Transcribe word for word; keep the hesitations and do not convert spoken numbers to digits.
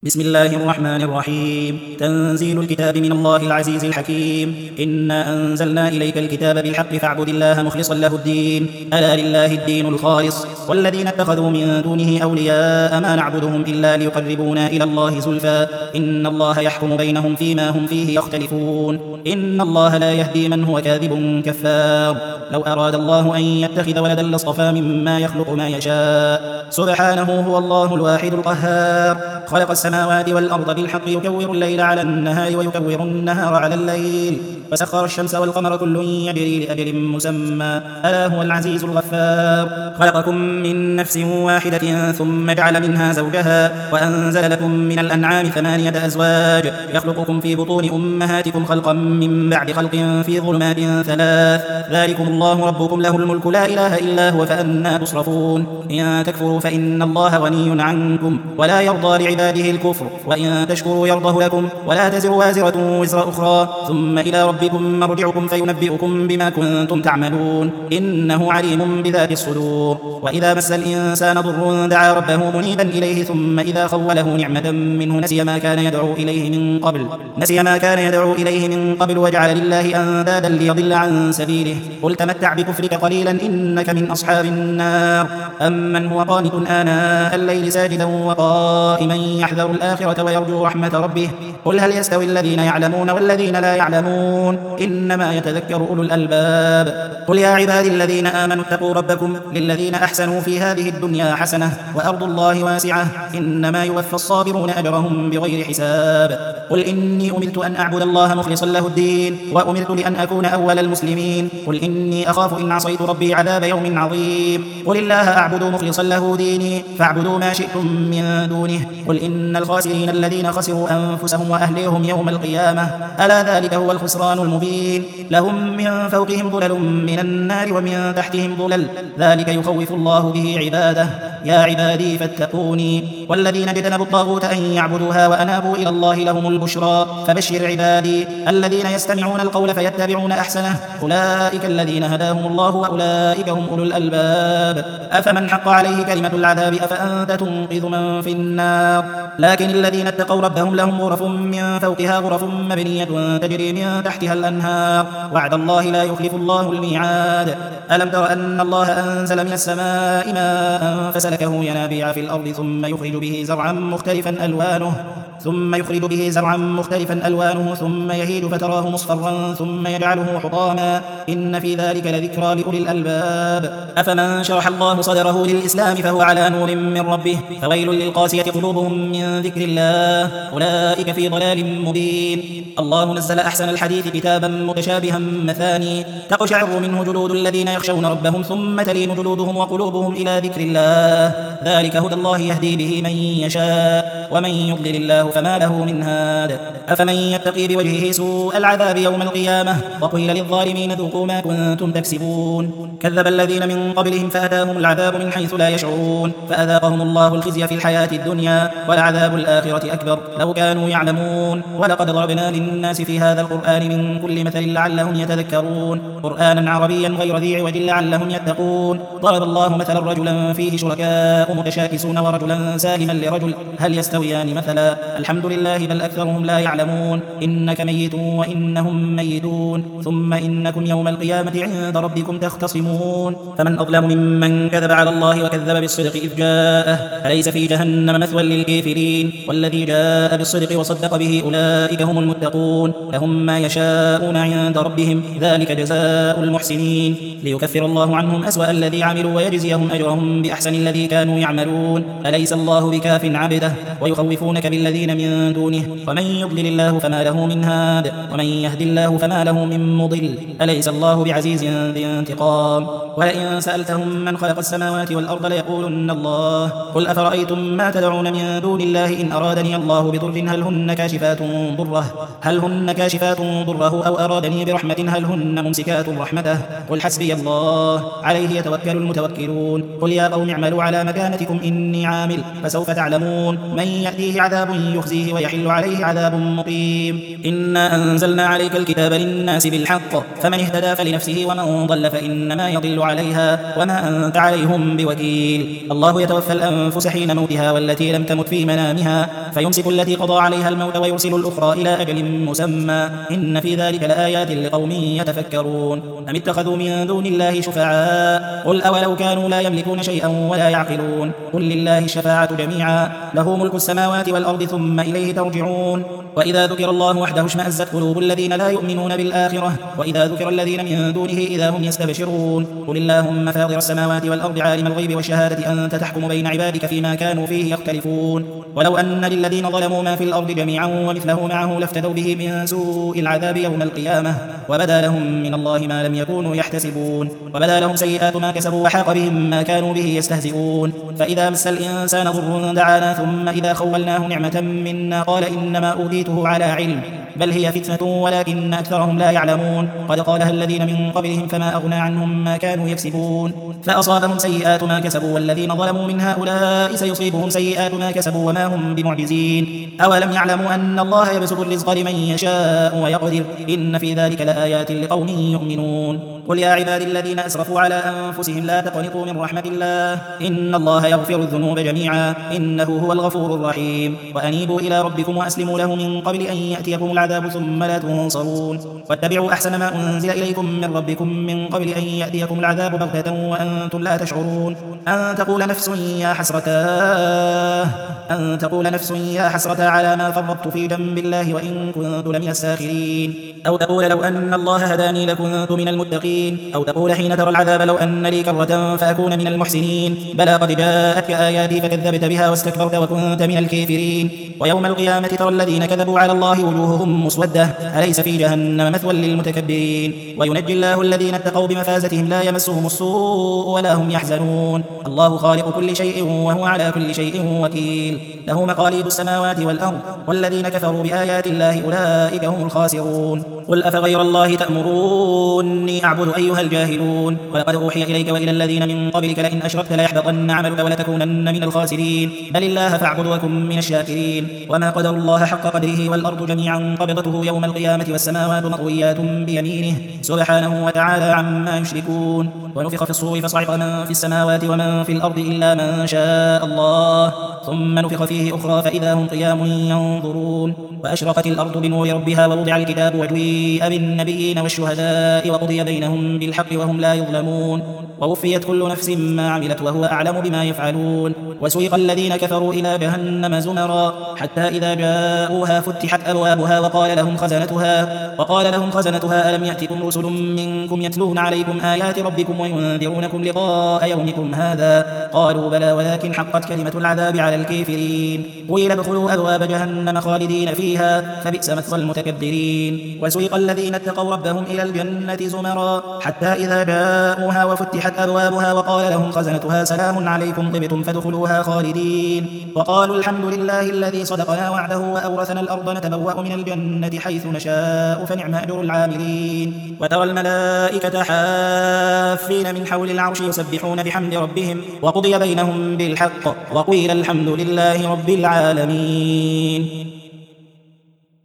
بسم الله الرحمن الرحيم. تنزيل الكتاب من الله العزيز الحكيم. إنا أنزلنا إليك الكتاب بالحق فاعبد الله مخلصا له الدين، ألا لله الدين الخالص، والذين اتخذوا من دونه أولياء ما نعبدهم إلا ليقربونا إلى الله زلفى إن الله يحكم بينهم فيما هم فيه يختلفون، إن الله لا يهدي من هو كاذب كفار. لو أراد الله أن يتخذ ولدا لاصطفى مما يخلق ما يشاء، سبحانه هو الله الواحد القهار. خلق السماوات والأرض بالحق يكور الليل على النهار ويكور النهار على الليل، وسخر الشمس والقمر كل يجري لأجل مسمى، ألا هو العزيز الغفار. خلقكم من نفس واحدة ثم جعل منها زوجها وأنزل لكم من الأنعام ثمانية أزواج يخلقكم في بطون أمهاتكم خلقا من بعد خلق في ظلمات ثلاث، ذلكم الله ربكم له الملك لا إله إلا هو فأنى تصرفون. إن تكفروا فإن الله غني عنكم ولا يرضى لعباده الكفر، وإن تشكروا يرضه لكم ولا تزر وازرة وزر أخرى، ثم إلى ربكم مرجعكم فينبئكم بما كنتم تعملون، إنه عليم بذات الصدور. وإذا مس الإنسان ضر دعا ربه منيبا إليه ثم إذا خوله نعمة منه نسي ما كان يدعو إليه من قبل نسي ما كان يدعو إليه من قبل وجعل لله أندادا ليضل عن سبيله. قل تمتع بكفرك قليلا إنك من أصحاب النار. أمن هو قانت آناء الليل ساجدا وقائما يحذر الآخرة ويرجو رحمة ربه، قل هل يستوي الذين يعلمون والذين لا يعلمون، إنما يتذكر أولو الألباب. قل يا عبادي الذين آمنوا اتقوا ربكم للذين أحسنوا في هذه الدنيا حسنة وأرض الله واسعة إنما يوفى الصابرون أجرهم بغير حساب. قل إني أمرت أن أعبد الله مخلصا له الدين وأمرت لأن أكون أول المسلمين. قل إني أخاف إن عصيت ربي عذاب يوم عظيم. قل الله أعبد مخلصا له ديني فاعبدوا ما شئتم من دونه. قل إن الخاسرين الذين خسروا أنفسهم وأهليهم يوم القيامة، ألا ذلك هو الخسران المبين. لهم من فوقهم ظلل من النار ومن تحتهم ظلل، ذلك يخوف الله به عباده. يا عبادي فاتقوني. والذين اجتنبوا الطاغوت أن يعبدوها وأنابوا إلى الله لهم البشرى. فبشر عبادي الذين يستمعون القول فيتبعون أحسنه، أولئك الذين هداهم الله وأولئك هم أولو الألباب. أفمن حق عليه كلمة العذاب أفأنت تنقذ من في النار. لكن الذين اتقوا ربهم لهم غرف من فوقها غرف مبنية تجري من تحتها الأنهار، وعد الله لا يخلف الله الميعاد. ألم تر أن الله أنزل من السماء ماء فسلكه ينابيع في الأرض ثم يخرج به زرعا مختلفا ألوانه ثم يخرج به زرعا مختلفا ألوانه ثم يهيج فتراه مصفرا ثم يجعله حطاما، إن في ذلك لذكرى لأولي الألباب. أفمن شرح الله صدره للإسلام فهو على نور من ربه، فويل للقاسية قلوبهم من ذكر الله، أولئك في ضلال مبين. الله نزل أحسن الحديث كتابا متشابها مثاني تقشعر منه جلود الذين يخشون ربهم ثم تلين جلودهم وقلوبهم إلى ذكر الله، ذلك هدى الله يهدي به من يشاء ومن يضلل الله فما له من هاد. أفمن يتقي بوجهه سوء العذاب يوم القيامة وقيل للظالمين ذوقوا ما كنتم تكسبون. كذب الذين من قبلهم فأتاهم العذاب من حيث لا يشعرون فأذاقهم الله الخزي في الحياة الدنيا ولعذاب الآخرة أكبر لو كانوا يعلمون. ولقد ضربنا للناس في هذا القرآن من كل مثل لعلهم يتذكرون، قرآنا عربيا غير ذي عوج لعلهم يتقون. ضرب الله مثلا رجلا فيه شركاء متشاكسون ورجلا سالما لرجل هل يستويان مثلا، الحمد لله بل أكثرهم لا يعلمون. إنك ميت وإنهم ميتون ثم إنكم يوم القيامة عند ربكم تختصمون. فمن أظلم ممن كذب على الله وكذب بالصدق إذ جاءه، أليس في جهنم مثوى للكافرين. والذي جاء بالصدق وصدق به أولئك هم المتقون، لهم ما يشاءون عند ربهم ذلك جزاء المحسنين، ليكفر الله عنهم أسوأ الذي عملوا ويجزيهم أجرهم بأحسن الذي كانوا يعملون. أليس الله بكاف عبده ويخوفونك بالذين من دونه، ومن يضلل الله فما له من هاد ومن يهد الله فما له من مضل، أليس الله بعزيز ذي انتقام. ولئن سألتهم من خلق السماوات والأرض ليقولن الله. قل أفرأيتم ما تدعون من دون الله إن أرادني الله بضر هل هن كاشفات ضره هل هن كاشفات ضره أو أرادني برحمة هل هن ممسكات رحمته، قل حسبي الله عليه يتوكل المتوكلون. قل يا قوم اعملوا على مكانتكم إني عامل فسوف تعلمون من يأتيه عذاب يخزيه ويحل عليه عذاب مقيم. إنا أنزلنا عليك الكتاب للناس بالحق فمن اهتدى فلنفسه ومن ضل فإنما يضل عليها وما أنت عليهم بوكيل. الله يتوفى الأنفس حين موتها والتي لم تمت في منامها فيمسك التي قضى عليها الموت ويرسل الأخرى إلى أجل مسمى إن في ذلك لآيات لقوم يتفكرون. أم اتخذوا من دون الله شفعاء قل أولو كانوا لا يملكون شيئا ولا يعقلون قل لله الشفاعة جميعا له ملك السماوات والأرض ثم إليه ترجعون. وإذا ذكر الله وحده اشمأزت قلوب الذين لا يؤمنون بالآخرة وإذا ذكر الذين من دونه إذا هم يستبشرون قل اللهم فاطر السماوات والأرض عالم الغيب والشهادة أنت تحكم بين عبادك فيما كانوا فيه يختلفون ولو أن للذين ظلموا ما في الأرض جميعا ومثله معه لافتدوا به من سوء العذاب يوم القيامة وبدا لهم من الله ما لم يكونوا يحتسبون وبدا لهم سيئات ما كسبوا وحاق بهم ما كانوا به يستهزئون. فإذا مس الإنسان ضر دعانا ثم إذا خولناه نعمة منا قال إنما أوتيته على علم بل هي فتنة ولكن أكثرهم لا يعلمون قد قالها الذين من قبلهم فما أغنى عنهم ما كانوا يكسبون فأصابهم سيئات ما كسبوا والذين ظلموا من هؤلاء سيصيبهم سيئات ما كسبوا وما هم بمعجزين. أولم يعلموا أن الله يبسط الرزق لمن يشاء ويقدر إن في ذلك لآيات لقوم يؤمنون. قل يا عبادي الذين أسرفوا على أنفسهم لا تقنطوا من رحمة الله إن الله يغفر الذنوب جميعا إنه هو الغفور الرحيم وأنيبوا إلى ربكم وأسلموا له من قبل أن يأتيكم العذاب ثم لا تنصرون واتبعوا أحسن ما أنزل إليكم من ربكم من قبل أن يأتيكم العذاب بغتة وأنتم لا تشعرون أن تقول نفس يا حسرة أن تقول نفس يا حسرة على ما فرطت في جنب الله وإن كنت لمن الساخرين أو تقول لو أن الله هداني لكنت من المتقين أو تقول حين ترى العذاب لو أن لي كرة فأكون من المحسنين بلى قد جاءتك آياتي فكذبت بها واستكبرت وكنت من الكافرين. ويوم القيامة ترى الذين كذبوا على الله وجوههم مسودة أليس في جهنم مثوى للمتكبرين وينجي الله الذين اتقوا بمفازتهم لا يمسهم السوء ولا هم يحزنون. الله خالق كل شيء وهو على كل شيء وكيل له مقاليد السماوات والأرض والذين كفروا بآيات الله أولئك هم الخاسرون. قل أفغير الله تأمروني أعبد أيها الجاهلون ولقد أوحي إليك وإلى الذين من قبلك لئن أشركت ليحبطن عملك ولتكونن من الخاسرين بل الله فاعبد وكن من الشاكرين. وما قدر الله حق قدره والأرض جميعا قبضته يوم القيامة والسماوات مطويات بيمينه سبحانه وتعالى عما يشركون. ونفخ في الصور فصعق من في السماوات ومن في الأرض إلا من شاء الله ثم نفخ فيه أخرى فإذا هم قيام ينظرون وأشرقت الأرض بنور ربها ووضع الكتاب وجيء بالنبيين والشهداء وقضي بينهم بالحق وهم لا يظلمون ووفيت كل نفس ما عملت وهو أعلم بما يفعلون. وسوق الذين كفروا إلى جهنم زمرا حتى إذا جاءوها فتحت أبوابها وقال لهم خزنتها وقال لهم خزنتها ألم يأتكم رسل منكم يتلون عليكم آيات ربكم وينذرونكم لقاء يومكم هذا قالوا بلى ولكن حقت كلمة العذاب على الكافرين قيل ادخلوا أبواب جهنم خالدين فيها فبئس مثوى المتكبرين. وسوق الذين اتقوا ربهم إلى الجنة زمرا حتى إذا جاءوها وفتحت أبوابها وقال لهم خزنتها سلام عليكم طبتم فادخلوها خالدين وقالوا الحمد لله الذي صدقنا وعده وأورثنا الأرض نتبوأ من الجنة حيث نشاء فنعم أجر العاملين. وترى الملائكة حافين من حول العرش يسبحون بحمد ربهم وقضي بينهم بالحق وقيل الحمد لله رب العالمين.